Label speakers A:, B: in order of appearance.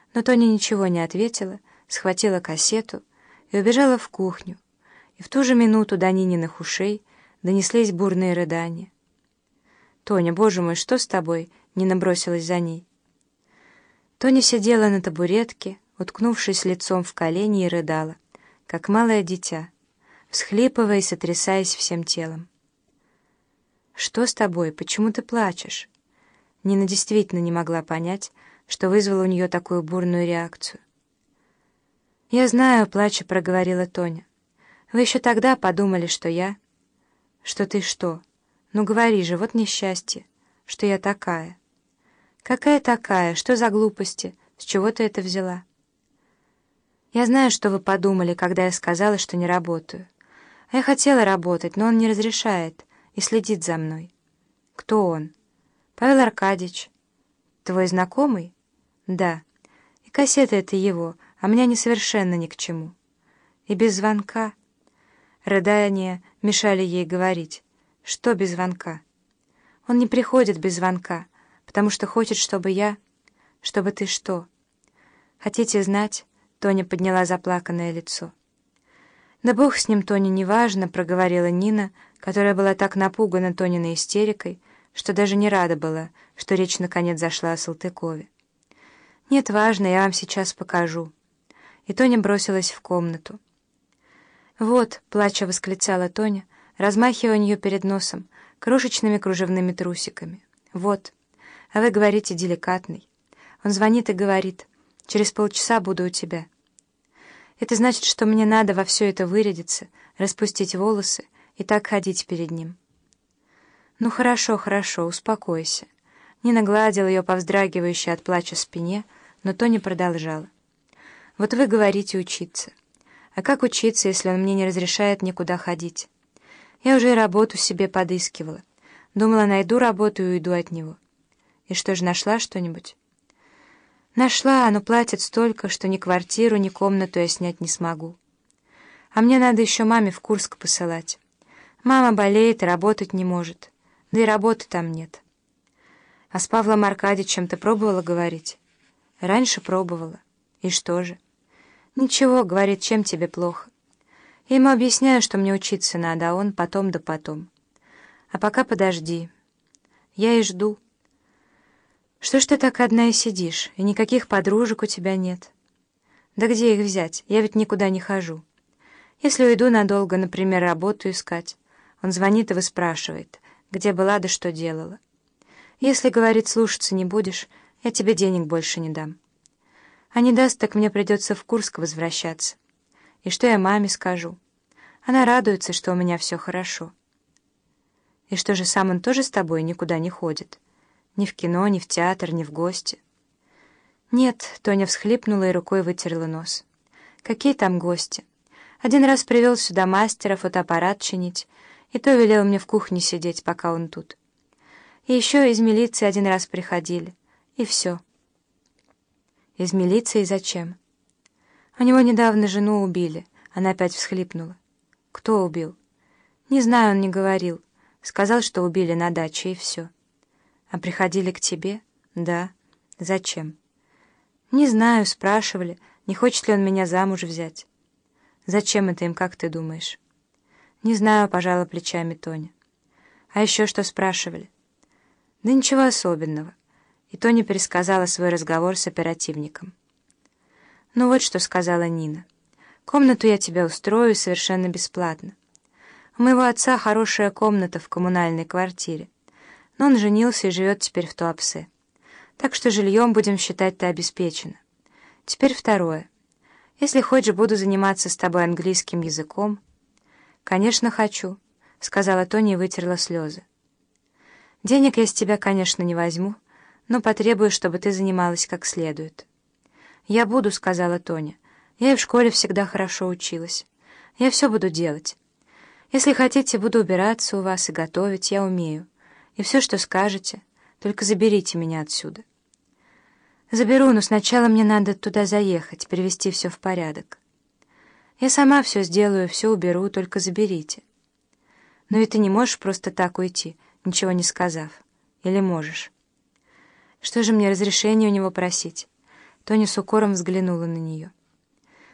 A: Но Тоня ничего не ответила, схватила кассету и убежала в кухню, и в ту же минуту до Нининых ушей донеслись бурные рыдания. «Тоня, боже мой, что с тобой?» — Нина бросилась за ней. Тоня сидела на табуретке, уткнувшись лицом в колени, и рыдала, как малое дитя, всхлипывая и сотрясаясь всем телом. «Что с тобой? Почему ты плачешь?» Нина действительно не могла понять, что вызвало у нее такую бурную реакцию. «Я знаю», — плача проговорила Тоня. «Вы еще тогда подумали, что я...» «Что ты что? Ну говори же, вот несчастье, что я такая». «Какая такая? Что за глупости? С чего ты это взяла?» «Я знаю, что вы подумали, когда я сказала, что не работаю. А я хотела работать, но он не разрешает и следит за мной». «Кто он?» «Павел Аркадьевич». «Твой знакомый?» «Да. И кассета это его, а мне они совершенно ни к чему. И без звонка...» Рыдания мешали ей говорить. «Что без звонка?» «Он не приходит без звонка, потому что хочет, чтобы я... Чтобы ты что?» «Хотите знать?» — Тоня подняла заплаканное лицо. «Да бог с ним, Тоня, неважно», — проговорила Нина, которая была так напугана Тониной истерикой, что даже не рада была, что речь наконец зашла о Салтыкове. «Нет, важно, я вам сейчас покажу». И Тоня бросилась в комнату. «Вот», — плача восклицала Тоня, размахивая у нее перед носом крошечными кружевными трусиками. «Вот. А вы говорите деликатный. Он звонит и говорит: через полчаса буду у тебя. Это значит, что мне надо во все это вырядиться, распустить волосы и так ходить перед ним». «Ну хорошо, хорошо, успокойся». Нина гладила ее по вздрагивающей от плача спине, но Тоня продолжала. «Вот вы говорите учиться. А как учиться, если он мне не разрешает никуда ходить? Я уже и работу себе подыскивала. Думала, найду работу и уйду от него. И что же, нашла что-нибудь?» «Нашла, но платит столько, что ни квартиру, ни комнату я снять не смогу. А мне надо еще маме в Курск посылать. Мама болеет и работать не может. Да и работы там нет». «А с Павлом Аркадьевичем ты пробовала говорить?» «Раньше пробовала. И что же?» «Ничего, — говорит, — чем тебе плохо?» Я ему объясняю, что мне учиться надо, а он потом да потом. А пока подожди. Я и жду. «Что ж ты так одна и сидишь, и никаких подружек у тебя нет?» «Да где их взять? Я ведь никуда не хожу. Если уйду надолго, например, работу искать, он звонит и выспрашивает, где была да что делала. Если, говорит, слушаться не будешь, я тебе денег больше не дам. А не даст, так мне придется в Курск возвращаться. И что я маме скажу? Она радуется, что у меня все хорошо». «И что же, сам он тоже с тобой никуда не ходит? Ни в кино, ни в театр, ни в гости?» «Нет», — Тоня всхлипнула и рукой вытерла нос. «Какие там гости? Один раз привел сюда мастера фотоаппарат чинить, и то велел мне в кухне сидеть, пока он тут. И еще из милиции один раз приходили, и все». «Из милиции зачем?» «У него недавно жену убили», — она опять всхлипнула. «Кто убил?» «Не знаю, он не говорил. Сказал, что убили на даче, и все». «А приходили к тебе?» «Да». «Зачем?» «Не знаю, спрашивали, не хочет ли он меня замуж взять». «Зачем это им, как ты думаешь?» «Не знаю», — пожала плечами Тоня. «А еще что спрашивали?» «Да ничего особенного». И Тоня пересказала свой разговор с оперативником. «Ну вот что сказала Нина. Комнату я тебе устрою совершенно бесплатно. У моего отца хорошая комната в коммунальной квартире, но он женился и живет теперь в Туапсе. Так что жильем, будем считать, ты обеспечена. Теперь второе. Если хочешь, буду заниматься с тобой английским языком». «Конечно, хочу», — сказала Тоня и вытерла слезы. «Денег я с тебя, конечно, не возьму, но потребую, чтобы ты занималась как следует». «Я буду», — сказала Тоня. «Я и в школе всегда хорошо училась. Я все буду делать. Если хотите, буду убираться у вас и готовить, я умею. И все, что скажете, только заберите меня отсюда». «Заберу, но сначала мне надо туда заехать, привести все в порядок». «Я сама все сделаю, все уберу, только заберите». «Но и ты не можешь просто так уйти, ничего не сказав. Или можешь?» «Что же мне разрешение у него просить?» Тоня с укором взглянула на нее.